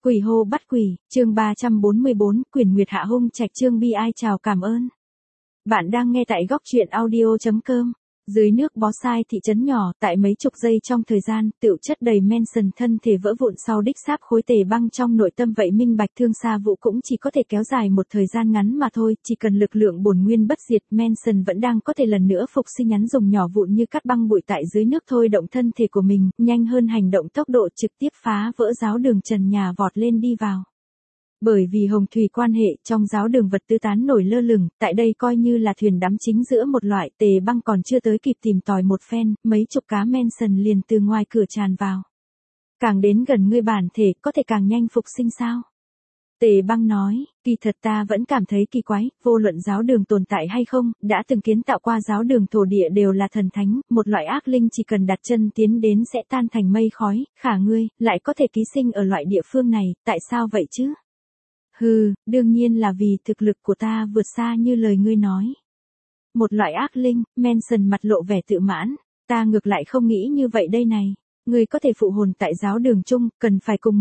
Quỷ hô bắt quỷ, chương 344, Quyền Nguyệt Hạ Hung Trạch chương bi ai chào cảm ơn. Bạn đang nghe tại góc truyện audio.com. Dưới nước bó sai thị trấn nhỏ, tại mấy chục giây trong thời gian, tựu chất đầy Manson thân thể vỡ vụn sau đích sáp khối tề băng trong nội tâm vậy minh bạch thương xa vụ cũng chỉ có thể kéo dài một thời gian ngắn mà thôi, chỉ cần lực lượng bổn nguyên bất diệt, Manson vẫn đang có thể lần nữa phục sinh nhắn dùng nhỏ vụn như cắt băng bụi tại dưới nước thôi động thân thể của mình, nhanh hơn hành động tốc độ trực tiếp phá vỡ giáo đường trần nhà vọt lên đi vào. Bởi vì hồng thủy quan hệ, trong giáo đường vật tư tán nổi lơ lửng, tại đây coi như là thuyền đắm chính giữa một loại tề băng còn chưa tới kịp tìm tòi một phen, mấy chục cá Manson liền từ ngoài cửa tràn vào. Càng đến gần ngươi bản thể, có thể càng nhanh phục sinh sao? Tề băng nói, kỳ thật ta vẫn cảm thấy kỳ quái, vô luận giáo đường tồn tại hay không, đã từng kiến tạo qua giáo đường thổ địa đều là thần thánh, một loại ác linh chỉ cần đặt chân tiến đến sẽ tan thành mây khói, khả ngươi, lại có thể ký sinh ở loại địa phương này, tại sao vậy chứ? Đương nhiên là vì thực lực của ta vượt xa như lời ngươi nói. Một loại ác linh, Manson mặt lộ vẻ tự mãn, ta ngược lại không nghĩ như vậy đây này. Ngươi có thể phụ hồn tại giáo đường chung, cần phải cùng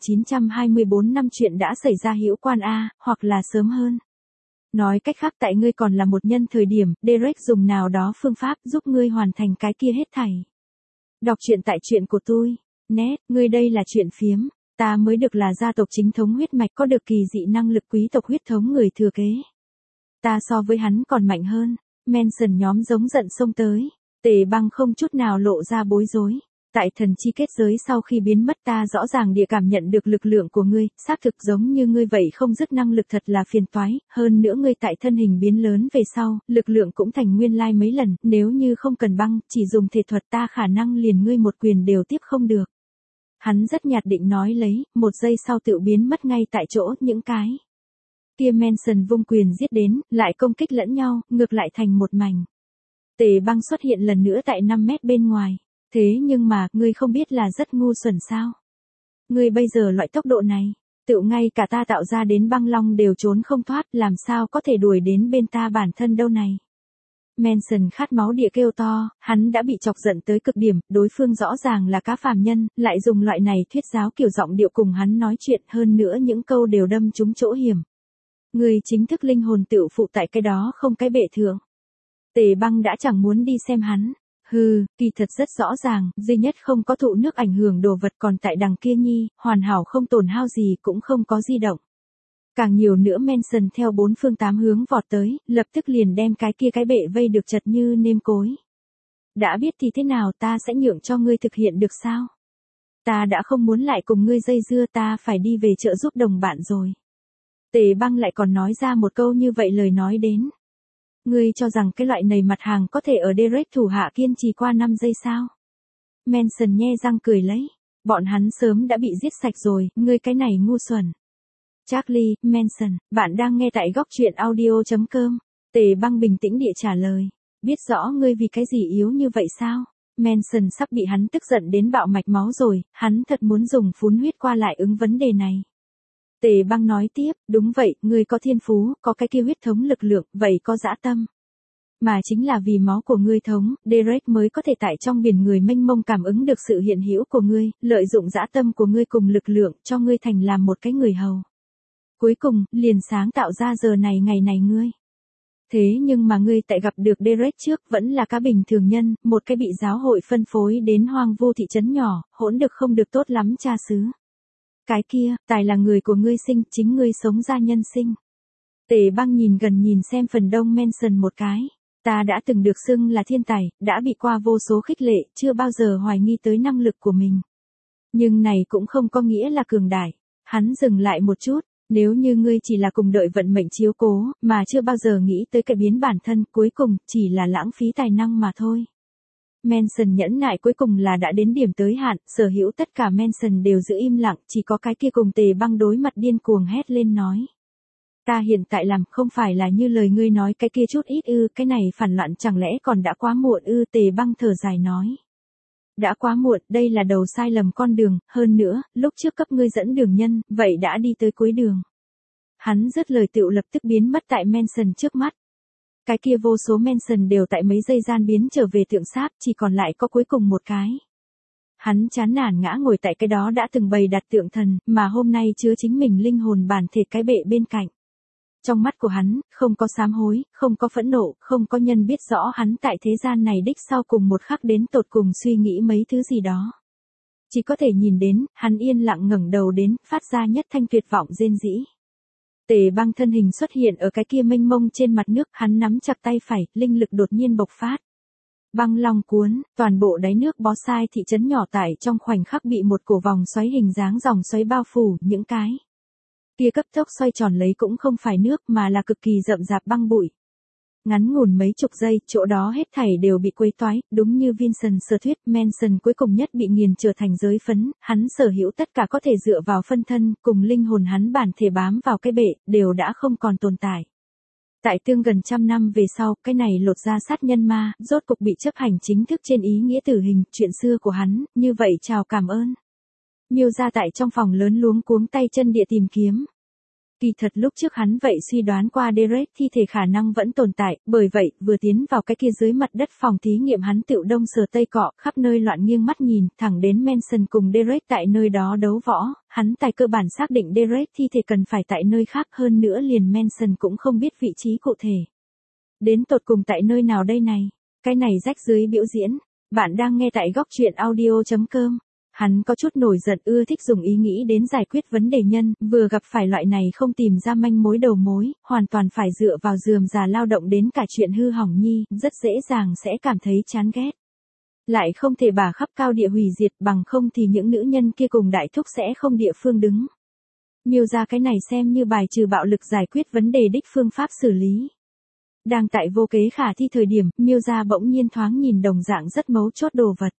1924 năm chuyện đã xảy ra hữu quan A, hoặc là sớm hơn. Nói cách khác tại ngươi còn là một nhân thời điểm, Derek dùng nào đó phương pháp giúp ngươi hoàn thành cái kia hết thảy. Đọc truyện tại truyện của tôi. Nét, ngươi đây là chuyện phiếm. Ta mới được là gia tộc chính thống huyết mạch có được kỳ dị năng lực quý tộc huyết thống người thừa kế. Ta so với hắn còn mạnh hơn. Manson nhóm giống giận xông tới. Tề băng không chút nào lộ ra bối rối. Tại thần chi kết giới sau khi biến mất ta rõ ràng địa cảm nhận được lực lượng của ngươi, xác thực giống như ngươi vậy không dứt năng lực thật là phiền toái, hơn nữa ngươi tại thân hình biến lớn về sau, lực lượng cũng thành nguyên lai mấy lần, nếu như không cần băng, chỉ dùng thể thuật ta khả năng liền ngươi một quyền đều tiếp không được. Hắn rất nhạt định nói lấy, một giây sau tự biến mất ngay tại chỗ những cái. Kia Manson vung quyền giết đến, lại công kích lẫn nhau, ngược lại thành một mảnh. Tề băng xuất hiện lần nữa tại 5 mét bên ngoài. Thế nhưng mà, ngươi không biết là rất ngu xuẩn sao? Ngươi bây giờ loại tốc độ này, tự ngay cả ta tạo ra đến băng long đều trốn không thoát, làm sao có thể đuổi đến bên ta bản thân đâu này? Manson khát máu địa kêu to, hắn đã bị chọc giận tới cực điểm, đối phương rõ ràng là cá phàm nhân, lại dùng loại này thuyết giáo kiểu giọng điệu cùng hắn nói chuyện, hơn nữa những câu đều đâm trúng chỗ hiểm. Người chính thức linh hồn tựu phụ tại cái đó không cái bệ thượng. Tề băng đã chẳng muốn đi xem hắn. Kỳ thật rất rõ ràng, duy nhất không có thụ nước ảnh hưởng đồ vật còn tại đằng kia nhi, hoàn hảo không tổn hao gì cũng không có di động. Càng nhiều nữa Manson theo 4 phương 8 hướng vọt tới, lập tức liền đem cái kia cái bệ vây được chật như nêm cối. Đã biết thì thế nào ta sẽ nhượng cho ngươi thực hiện được sao? Ta đã không muốn lại cùng ngươi dây dưa ta phải đi về chợ giúp đồng bạn rồi. Tề băng lại còn nói ra một câu như vậy lời nói đến. Ngươi cho rằng cái loại này mặt hàng có thể ở Derek thủ hạ kiên trì qua 5 giây sao? Manson nhe răng cười lấy. Bọn hắn sớm đã bị giết sạch rồi, ngươi cái này ngu xuẩn. Charlie, Manson, bạn đang nghe tại góc truyện audio.com. Tề băng bình tĩnh địa trả lời. Biết rõ ngươi vì cái gì yếu như vậy sao? Manson sắp bị hắn tức giận đến bạo mạch máu rồi, hắn thật muốn dùng phun huyết qua lại ứng vấn đề này. Tề băng nói tiếp, đúng vậy, ngươi có thiên phú, có cái kia huyết thống lực lượng, vậy có dã tâm. Mà chính là vì máu của ngươi thống, Derek mới có thể tại trong biển người mênh mông cảm ứng được sự hiện hữu của ngươi, lợi dụng dã tâm của ngươi cùng lực lượng cho ngươi thành làm một cái người hầu. Cuối cùng, liền sáng tạo ra giờ này ngày này ngươi. Thế nhưng mà ngươi tại gặp được Derek trước vẫn là cá bình thường nhân, một cái bị giáo hội phân phối đến hoang vu thị trấn nhỏ, hỗn được không được tốt lắm cha xứ. Cái kia, tài là người của ngươi sinh, chính ngươi sống ra nhân sinh. Tề băng nhìn gần nhìn xem phần đông Manson một cái. Ta đã từng được xưng là thiên tài, đã bị qua vô số khích lệ, chưa bao giờ hoài nghi tới năng lực của mình. Nhưng này cũng không có nghĩa là cường đại. Hắn dừng lại một chút, nếu như ngươi chỉ là cùng đợi vận mệnh chiếu cố, mà chưa bao giờ nghĩ tới cải biến bản thân, cuối cùng, chỉ là lãng phí tài năng mà thôi. Manson nhẫn nại cuối cùng là đã đến điểm tới hạn, sở hữu tất cả Manson đều giữ im lặng, chỉ có cái kia cùng Tề băng đối mặt điên cuồng hét lên nói. Ta hiện tại làm không phải là như lời ngươi nói cái kia chút ít cái này phản loạn chẳng lẽ còn đã quá muộn Tề băng thở dài nói. Đã quá muộn, đây là đầu sai lầm con đường, hơn nữa, lúc trước cấp ngươi dẫn đường nhân, vậy đã đi tới cuối đường. Hắn dứt lời tựu lập tức biến mất tại Manson trước mắt. Cái kia vô số Manson đều tại mấy giây gian biến trở về tượng sáp, chỉ còn lại có cuối cùng một cái. Hắn chán nản ngã ngồi tại cái đó đã từng bày đặt tượng thần, mà hôm nay chứa chính mình linh hồn bản thể cái bệ bên cạnh. Trong mắt của hắn, không có sám hối, không có phẫn nộ, không có nhân biết rõ hắn tại thế gian này đích sau cùng một khắc đến tột cùng suy nghĩ mấy thứ gì đó. Chỉ có thể nhìn đến, hắn yên lặng ngẩng đầu đến, phát ra nhất thanh tuyệt vọng rên rỉ. Tề Băng thân hình xuất hiện ở cái kia mênh mông trên mặt nước, hắn nắm chặt tay phải, linh lực đột nhiên bộc phát. Băng long cuốn, toàn bộ đáy nước Bó Sai thị trấn nhỏ tại trong khoảnh khắc bị một cổ vòng xoáy hình dáng dòng xoáy bao phủ, những cái kia cấp tốc xoay tròn lấy cũng không phải nước mà là cực kỳ rậm rạp băng bụi. Ngắn ngủn mấy chục giây, chỗ đó hết thảy đều bị quấy toái, đúng như Vincent sở thuyết, Manson cuối cùng nhất bị nghiền trở thành giới phấn, hắn sở hữu tất cả có thể dựa vào phân thân, cùng linh hồn hắn bản thể bám vào cái bệ, đều đã không còn tồn tại. Tại tương gần 100 năm về sau, cái này lột da sát nhân ma, rốt cục bị chấp hành chính thức trên ý nghĩa tử hình, chuyện xưa của hắn, như vậy chào cảm ơn. Miêu ra tại trong phòng lớn luống cuống tay chân địa tìm kiếm. Kỳ thật lúc trước hắn vậy suy đoán qua Derek thi thể khả năng vẫn tồn tại, bởi vậy, vừa tiến vào cái kia dưới mặt đất phòng thí nghiệm hắn tựu đông sờ tây cọ, khắp nơi loạn nghiêng mắt nhìn, thẳng đến Manson cùng Derek tại nơi đó đấu võ, hắn tài cơ bản xác định Derek thi thể cần phải tại nơi khác, hơn nữa liền Manson cũng không biết vị trí cụ thể. Đến tột cùng tại nơi nào đây này? Cái này rách dưới biểu diễn. Bạn đang nghe tại góc truyện audio.com. Hắn có chút nổi giận, ưa thích dùng ý nghĩ đến giải quyết vấn đề nhân, vừa gặp phải loại này không tìm ra manh mối đầu mối, hoàn toàn phải dựa vào rườm rà lao động đến cả chuyện hư hỏng nhi, rất dễ dàng sẽ cảm thấy chán ghét. Lại không thể bà khắp cao địa hủy diệt, bằng không thì những nữ nhân kia cùng đại thúc sẽ không địa phương đứng. Miêu ra cái này xem như bài trừ bạo lực giải quyết vấn đề đích phương pháp xử lý. Đang tại vô kế khả thi thời điểm, Miêu ra bỗng nhiên thoáng nhìn đồng dạng rất mấu chốt đồ vật.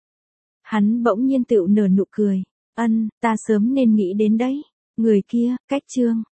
Hắn bỗng nhiên tựu nở nụ cười. Ta sớm nên nghĩ đến đấy. Người kia, cách Trương.